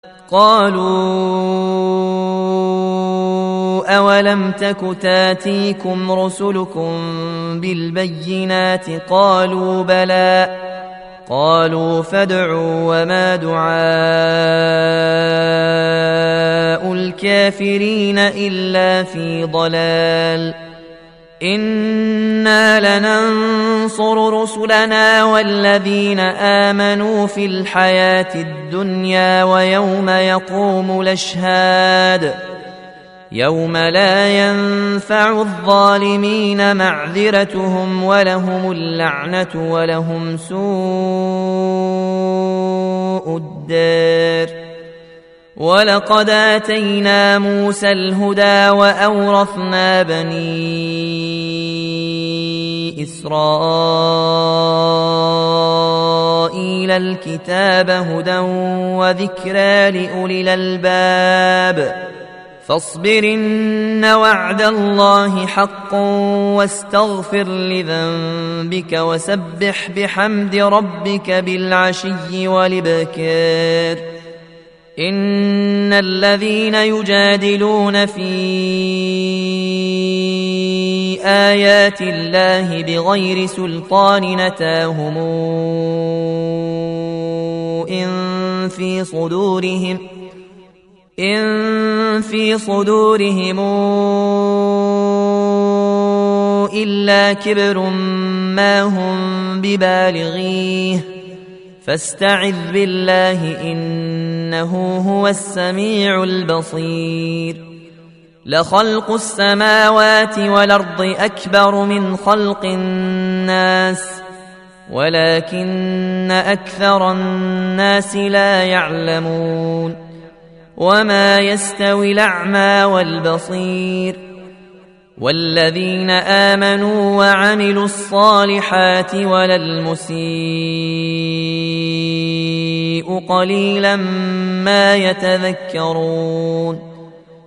قالوا أولم تك تاتيكم رسلكم بالبينات قالوا بلى قالوا فادعوا وما دعاء الكافرين إلا في ضلال إنا لننصر رسلنا والذين آمنوا في الحياة الدنيا ويوم يقوم الأشهاد يوم لا ينفع الظالمين معذرتهم ولهم اللعنة ولهم سوء الدار ولقد آتينا موسى الهدى وأورثنا بني إسرائيل الكتاب هدى وذكرى لأولي الألباب فاصبر إن وعد الله حق واستغفر لذنبك وسبح بحمد ربك بالعشي والإبكار إن الذين يجادلون في آيات الله بغير سلطان نتاهم إن في صدورهم إلا كبر ما هم ببالغيه فاستعذ بالله إنه هو السميع البصير لخلق السماوات والأرض أكبر من خلق الناس ولكن أكثر الناس لا يعلمون وما يستوي الأعمى والبصير والذين آمنوا وعملوا الصالحات ولا المسيء قليلا ما يتذكرون